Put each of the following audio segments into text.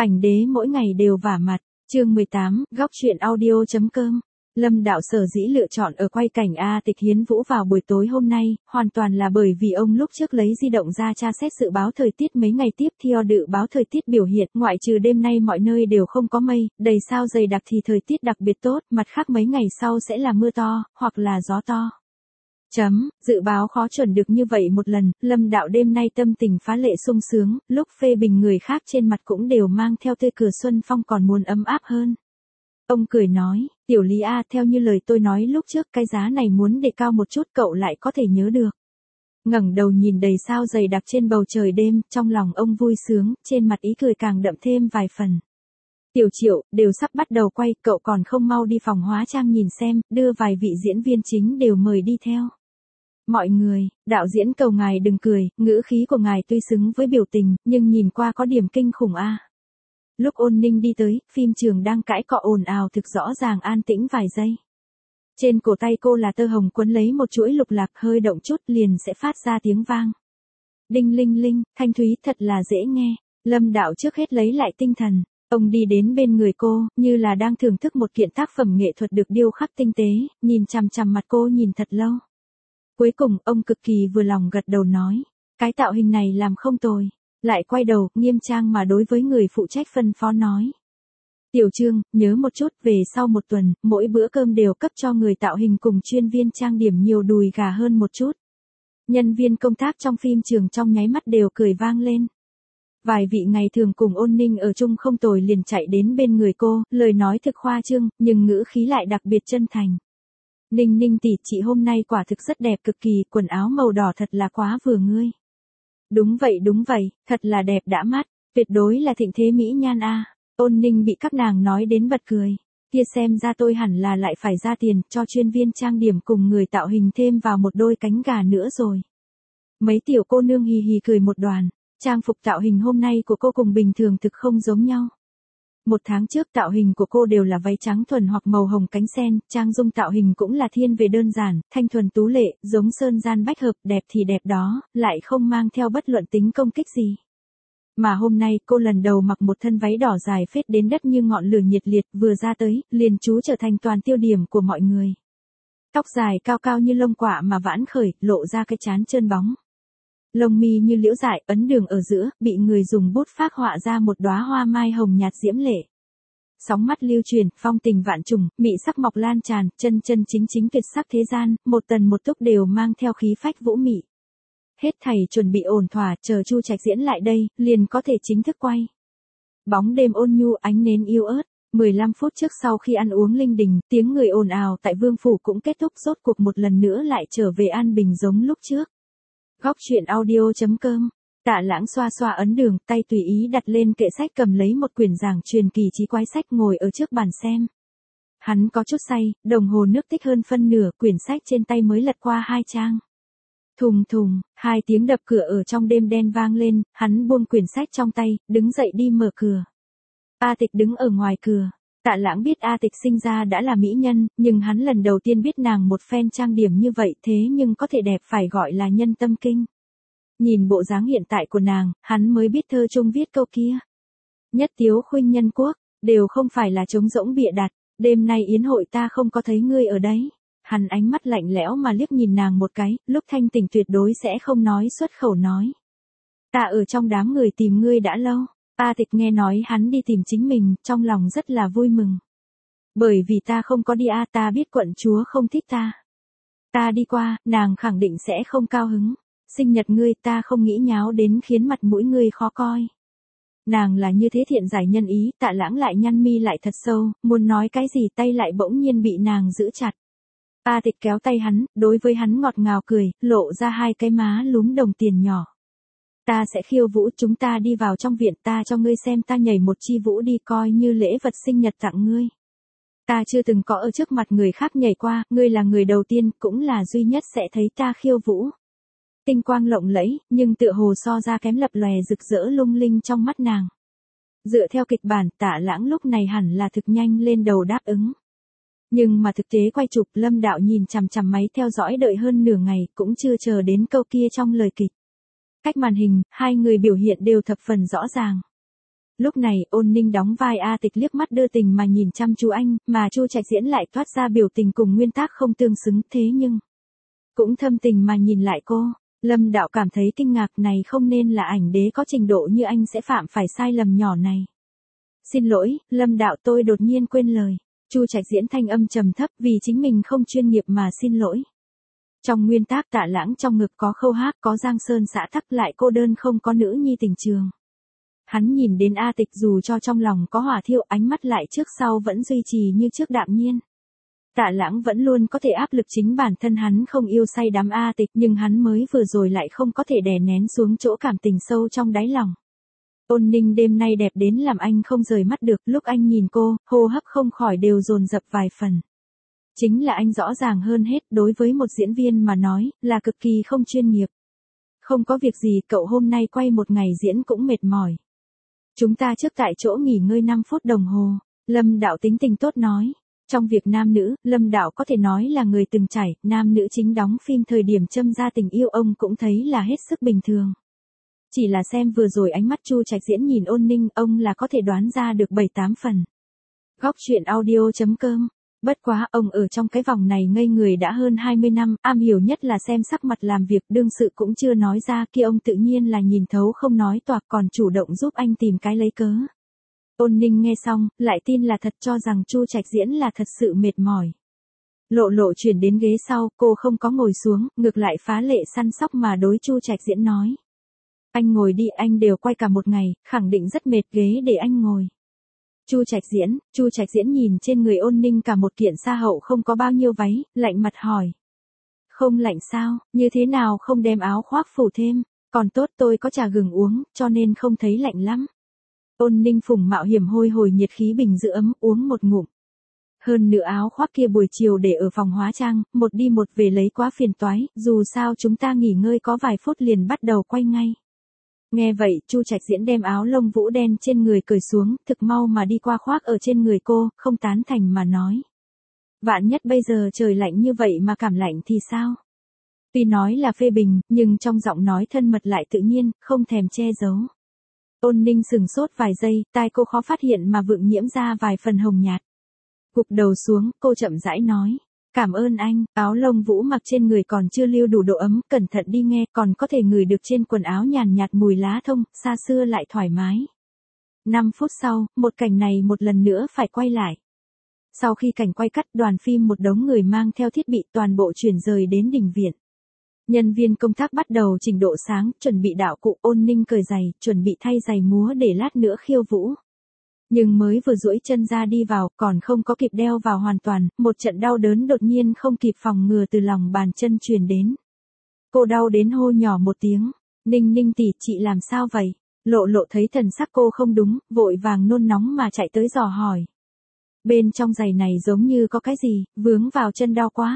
Ảnh đế mỗi ngày đều vả mặt. Chương 18, góc truyện audio.com. Lâm Đạo sở dĩ lựa chọn ở quay cảnh A Tịch hiến vũ vào buổi tối hôm nay, hoàn toàn là bởi vì ông lúc trước lấy di động ra tra xét dự báo thời tiết mấy ngày tiếp theo dự báo thời tiết biểu hiện, ngoại trừ đêm nay mọi nơi đều không có mây, đầy sao dày đặc thì thời tiết đặc biệt tốt, mặt khác mấy ngày sau sẽ là mưa to, hoặc là gió to. Dự báo khó chuẩn được như vậy một lần, Lâm Đạo đêm nay tâm tình phá lệ sung sướng, lúc phê bình người khác trên mặt cũng đều mang theo tươi cười xuân phong còn muốn ấm áp hơn. Ông cười nói, tiểu Lý A, theo như lời tôi nói lúc trước cái giá này muốn đề cao một chút cậu lại có thể nhớ được. Ngẩng đầu nhìn đầy sao dày đặc trên bầu trời đêm, trong lòng ông vui sướng, trên mặt ý cười càng đậm thêm vài phần. Tiểu Triệu, đều sắp bắt đầu quay, cậu còn không mau đi phòng hóa trang nhìn xem, đưa vài vị diễn viên chính đều mời đi theo. Mọi người, đạo diễn cầu ngài đừng cười, ngữ khí của ngài tuy xứng với biểu tình, nhưng nhìn qua có điểm kinh khủng a. Lúc Ôn Ninh đi tới, phim trường đang cãi cọ ồn ào thực rõ ràng an tĩnh vài giây. Trên cổ tay cô là tơ hồng quấn lấy một chuỗi lục lạc, hơi động chút liền sẽ phát ra tiếng vang. Đinh linh linh, thanh thúy thật là dễ nghe. Lâm Đạo trước hết lấy lại tinh thần, ông đi đến bên người cô, như là đang thưởng thức một kiện tác phẩm nghệ thuật được điêu khắc tinh tế, nhìn chằm chằm mặt cô nhìn thật lâu. Cuối cùng, ông cực kỳ vừa lòng gật đầu nói, cái tạo hình này làm không tồi. Lại quay đầu, nghiêm trang mà đối với người phụ trách phân phó nói. Tiểu Trương, nhớ một chút, về sau một tuần, mỗi bữa cơm đều cấp cho người tạo hình cùng chuyên viên trang điểm nhiều đùi gà hơn một chút. Nhân viên công tác trong phim trường trong nháy mắt đều cười vang lên. Vài vị ngày thường cùng Ôn Ninh ở chung không tồi liền chạy đến bên người cô, lời nói thực khoa trương, nhưng ngữ khí lại đặc biệt chân thành. Ninh Ninh tỷ, chị hôm nay quả thực rất đẹp cực kỳ, quần áo màu đỏ thật là quá vừa ngươi. Đúng vậy, thật là đẹp đã mắt, tuyệt đối là thịnh thế mỹ nhan a. Ôn Ninh bị các nàng nói đến bật cười, kia xem ra tôi hẳn là lại phải ra tiền cho chuyên viên trang điểm cùng người tạo hình thêm vào một đôi cánh gà nữa rồi. Mấy tiểu cô nương hì hì cười một đoàn, trang phục tạo hình hôm nay của cô cùng bình thường thực không giống nhau. Một tháng trước tạo hình của cô đều là váy trắng thuần hoặc màu hồng cánh sen, trang dung tạo hình cũng là thiên về đơn giản, thanh thuần tú lệ, giống sơn gian bách hợp, đẹp thì đẹp đó, lại không mang theo bất luận tính công kích gì. Mà hôm nay cô lần đầu mặc một thân váy đỏ dài phết đến đất như ngọn lửa nhiệt liệt, vừa ra tới, liền chú trở thành toàn tiêu điểm của mọi người. Tóc dài cao cao như lông quạ mà vãn khởi, lộ ra cái trán trơn bóng. Lông mi như liễu dại, ấn đường ở giữa, bị người dùng bút phác họa ra một đóa hoa mai hồng nhạt diễm lệ. Sóng mắt lưu truyền, phong tình vạn trùng, mị sắc mọc lan tràn, chân chân chính chính tuyệt sắc thế gian, một tần một túc đều mang theo khí phách vũ mị. Hết thảy chuẩn bị ổn thỏa, chờ Chu Trạch diễn lại đây, liền có thể chính thức quay. Bóng đêm ôn nhu, ánh nến yêu ớt. 15 phút trước sau khi ăn uống linh đình, tiếng người ồn ào tại Vương phủ cũng kết thúc, rốt cuộc một lần nữa lại trở về an bình giống lúc trước. Góc truyện audio.com. Tạ Lãng xoa xoa ấn đường, tay tùy ý đặt lên kệ sách, cầm lấy một quyển giảng truyền kỳ chí quái sách ngồi ở trước bàn xem. Hắn có chút say, đồng hồ nước tích hơn phân nửa, quyển sách trên tay mới lật qua 2 trang. Thùng thùng, 2 tiếng đập cửa ở trong đêm đen vang lên, hắn buông quyển sách trong tay, đứng dậy đi mở cửa. A Tịch đứng ở ngoài cửa. Tạ Lãng biết A Tịch sinh ra đã là mỹ nhân, nhưng hắn lần đầu tiên biết nàng một phen trang điểm như vậy, thế nhưng có thể đẹp phải gọi là nhân tâm kinh. Nhìn bộ dáng hiện tại của nàng, hắn mới biết thơ trung viết câu kia. Nhất tiếu khuynh nhân quốc, đều không phải là trống rỗng bịa đặt, đêm nay yến hội ta không có thấy ngươi ở đấy. Hắn ánh mắt lạnh lẽo mà liếc nhìn nàng một cái, lúc thanh tỉnh tuyệt đối sẽ không nói xuất khẩu nói. Ta ở trong đám người tìm ngươi đã lâu. A Tịch nghe nói hắn đi tìm chính mình, trong lòng rất là vui mừng. Bởi vì ta không có đi ta biết quận chúa không thích ta. Ta đi qua, nàng khẳng định sẽ không cao hứng. Sinh nhật ngươi ta không nghĩ nháo đến khiến mặt mũi ngươi khó coi. Nàng là như thế thiện giải nhân ý, Tạ Lãng lại nhăn mi lại thật sâu, muốn nói cái gì tay lại bỗng nhiên bị nàng giữ chặt. A Tịch kéo tay hắn, đối với hắn ngọt ngào cười, lộ ra 2 cái má lúm đồng tiền nhỏ. Ta sẽ khiêu vũ, chúng ta đi vào trong viện, ta cho ngươi xem ta nhảy một chi vũ đi, coi như lễ vật sinh nhật tặng ngươi. Ta chưa từng có ở trước mặt người khác nhảy qua, ngươi là người đầu tiên, cũng là duy nhất sẽ thấy ta khiêu vũ. Tinh quang lộng lẫy, nhưng tựa hồ so ra kém lập lòe rực rỡ lung linh trong mắt nàng. Dựa theo kịch bản, Tạ Lãng lúc này hẳn là thực nhanh lên đầu đáp ứng. Nhưng mà thực tế quay chụp, Lâm Đạo nhìn chằm chằm máy theo dõi đợi hơn nửa ngày, cũng chưa chờ đến câu kia trong lời kịch. Cách màn hình, 2 người biểu hiện đều thập phần rõ ràng. Lúc này, Ôn Ninh đóng vai A Tịch liếc mắt đưa tình mà nhìn chăm chú anh, mà Chu Trạch Diễn lại toát ra biểu tình cùng nguyên tác không tương xứng, thế nhưng cũng thâm tình mà nhìn lại cô. Lâm Đạo cảm thấy kinh ngạc, này không nên là ảnh đế có trình độ như anh sẽ phạm phải sai lầm nhỏ này. Xin lỗi, Lâm Đạo, tôi đột nhiên quên lời. Chu Trạch Diễn thanh âm trầm thấp, vì chính mình không chuyên nghiệp mà xin lỗi. Trong nguyên tác Tạ Lãng trong ngực có Khâu Hác, có Giang Sơn xã tắc, lại cô đơn không có nữ nhi tình trường. Hắn nhìn đến A Tịch dù cho trong lòng có hỏa thiêu, ánh mắt lại trước sau vẫn duy trì như trước đạm nhiên. Tạ Lãng vẫn luôn có thể áp lực chính bản thân hắn không yêu say đắm A Tịch, nhưng hắn mới vừa rồi lại không có thể đè nén xuống chỗ cảm tình sâu trong đáy lòng. Ôn Ninh đêm nay đẹp đến làm anh không rời mắt được, lúc anh nhìn cô, hô hấp không khỏi đều dồn dập vài phần. Chính là anh rõ ràng hơn hết, đối với một diễn viên mà nói, là cực kỳ không chuyên nghiệp. Không có việc gì, cậu hôm nay quay một ngày diễn cũng mệt mỏi. Chúng ta trước tại chỗ nghỉ ngơi 5 phút đồng hồ, Lâm Đạo tính tình tốt nói. Trong việc nam nữ, Lâm Đạo có thể nói là người từng trải, nam nữ chính đóng phim thời điểm châm ra tình yêu ông cũng thấy là hết sức bình thường. Chỉ là xem vừa rồi ánh mắt Chu Trạch Diễn nhìn Ôn Ninh, ông là có thể đoán ra được 7-8 phần. Góc truyện audio.com. Bất quá, ông ở trong cái vòng này ngây người đã hơn 20 năm, am hiểu nhất là xem sắc mặt làm việc, đương sự cũng chưa nói ra, kia ông tự nhiên là nhìn thấu không nói toạc, còn chủ động giúp anh tìm cái lấy cớ. Ôn Ninh nghe xong, lại tin là thật, cho rằng Chu Trạch Diễn là thật sự mệt mỏi. Lộ Lộ chuyển đến ghế sau, cô không có ngồi xuống, ngược lại phá lệ săn sóc mà đối Chu Trạch Diễn nói. Anh ngồi đi, anh đều quay cả một ngày, khẳng định rất mệt, ghế để anh ngồi. Chu Trạch Diễn nhìn trên người Ôn Ninh cả một kiện sa hậu không có bao nhiêu váy, lạnh mặt hỏi. Không lạnh sao, như thế nào không đem áo khoác phủ thêm, còn tốt tôi có trà gừng uống, cho nên không thấy lạnh lắm. Ôn Ninh phùng mạo hiểm hôi hồi nhiệt khí bình giữ ấm, uống một ngụm. Hơn nữa áo khoác kia buổi chiều để ở phòng hóa trang, một đi một về lấy quá phiền toái, dù sao chúng ta nghỉ ngơi có vài phút liền bắt đầu quay ngay. Nghe vậy, Chu Trạch Diễn đem áo lông vũ đen trên người cởi xuống, thực mau mà đi qua khoác ở trên người cô, không tán thành mà nói. Vạn nhất bây giờ trời lạnh như vậy mà cảm lạnh thì sao? Tuy nói là phê bình, nhưng trong giọng nói thân mật lại tự nhiên, không thèm che giấu. Ôn Ninh sừng sốt vài giây, tai cô khó phát hiện mà vượng nhiễm ra vài phần hồng nhạt. Gục đầu xuống, cô chậm rãi nói. Cảm ơn anh, áo lông vũ mặc trên người còn chưa lưu đủ độ ấm, cẩn thận đi nghe, còn có thể ngửi được trên quần áo nhàn nhạt mùi lá thông, xa xưa lại thoải mái. 5 phút sau, một cảnh này một lần nữa phải quay lại. Sau khi cảnh quay cắt, đoàn phim một đống người mang theo thiết bị toàn bộ chuyển rời đến đình viện. Nhân viên công tác bắt đầu chỉnh độ sáng, chuẩn bị đạo cụ. Ôn Ninh cởi giày, chuẩn bị thay giày múa để lát nữa khiêu vũ. Nhưng mới vừa duỗi chân ra đi vào, còn không có kịp đeo vào hoàn toàn, một trận đau đớn đột nhiên không kịp phòng ngừa từ lòng bàn chân truyền đến. Cô đau đến hô nhỏ một tiếng. Ninh Ninh tỷ, chị làm sao vậy? Lộ Lộ thấy thần sắc cô không đúng, vội vàng nôn nóng mà chạy tới dò hỏi. Bên trong giày này giống như có cái gì, vướng vào chân đau quá.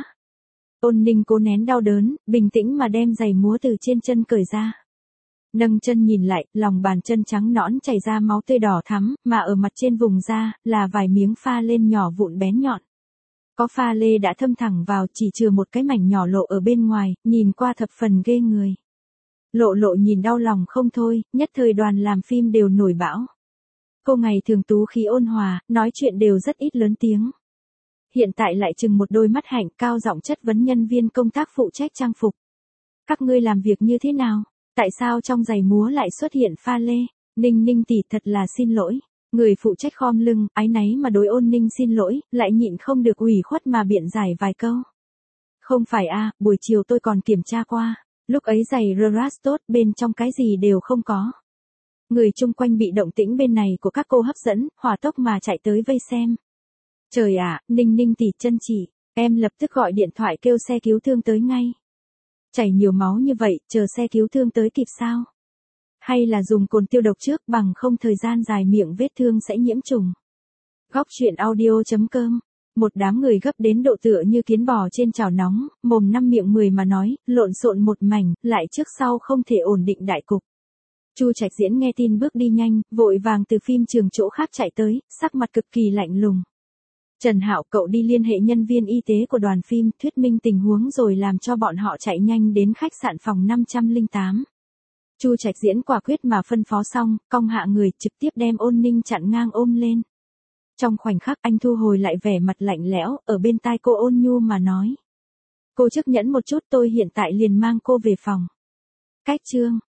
Ôn Ninh cố nén đau đớn, bình tĩnh mà đem giày múa từ trên chân cởi ra. Nâng chân nhìn lại, lòng bàn chân trắng nõn chảy ra máu tươi đỏ thắm, mà ở mặt trên vùng da, là vài miếng pha lên nhỏ vụn bén nhọn. Có pha lê đã thâm thẳng vào, chỉ chừa một cái mảnh nhỏ lộ ở bên ngoài, nhìn qua thập phần ghê người. Lộ Lộ nhìn đau lòng không thôi, nhất thời đoàn làm phim đều nổi bão. Cô ngày thường tú khí ôn hòa, nói chuyện đều rất ít lớn tiếng. Hiện tại lại chừng một đôi mắt hạnh, cao giọng chất vấn nhân viên công tác phụ trách trang phục. Các ngươi làm việc như thế nào? Tại sao trong giày múa lại xuất hiện pha lê? Ninh Ninh tỷ, thật là xin lỗi. Người phụ trách khom lưng, áy náy mà đối Ôn Ninh xin lỗi, lại nhịn không được ủy khuất mà biện giải vài câu. Không phải a, buổi chiều tôi còn kiểm tra qua. Lúc ấy giày Rras tốt, bên trong cái gì đều không có. Người chung quanh bị động tĩnh bên này của các cô hấp dẫn, hỏa tốc mà chạy tới vây xem. Trời ạ, Ninh Ninh tỷ, chân chị, em lập tức gọi điện thoại kêu xe cứu thương tới ngay. Chảy nhiều máu như vậy, chờ xe cứu thương tới kịp sao? Hay là dùng cồn tiêu độc trước, bằng không thời gian dài miệng vết thương sẽ nhiễm trùng. Góc truyện audio.com. Một đám người gấp đến độ tựa như kiến bò trên chảo nóng, mồm năm miệng 10 mà nói, lộn xộn một mảnh, lại trước sau không thể ổn định đại cục. Chu Trạch Diễn nghe tin bước đi nhanh, vội vàng từ phim trường chỗ khác chạy tới, sắc mặt cực kỳ lạnh lùng. Trần Hạo, cậu đi liên hệ nhân viên y tế của đoàn phim, thuyết minh tình huống rồi làm cho bọn họ chạy nhanh đến khách sạn phòng 508. Chu Trạch Diễn quả quyết mà phân phó xong, cong hạ người, trực tiếp đem Ôn Ninh chặn ngang ôm lên. Trong khoảnh khắc anh thu hồi lại vẻ mặt lạnh lẽo, ở bên tai cô ôn nhu mà nói. Cô chấp nhẫn một chút, tôi hiện tại liền mang cô về phòng. Cách chương